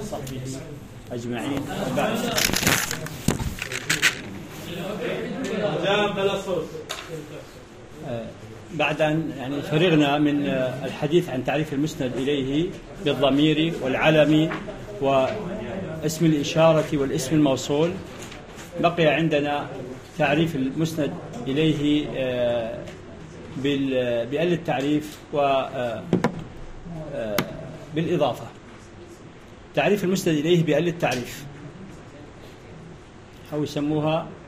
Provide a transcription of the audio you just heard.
وصحبه أجمعين. وبعد بعد أن يعني فرغنا من الحديث عن تعريف المسند إليه بالضمير والعلم واسم الإشارة والاسم الموصول، بقي عندنا تعريف المسند إليه بأل التعريف وبالإضافة. تعريف المسند إليه بأل التعريف أو يسموها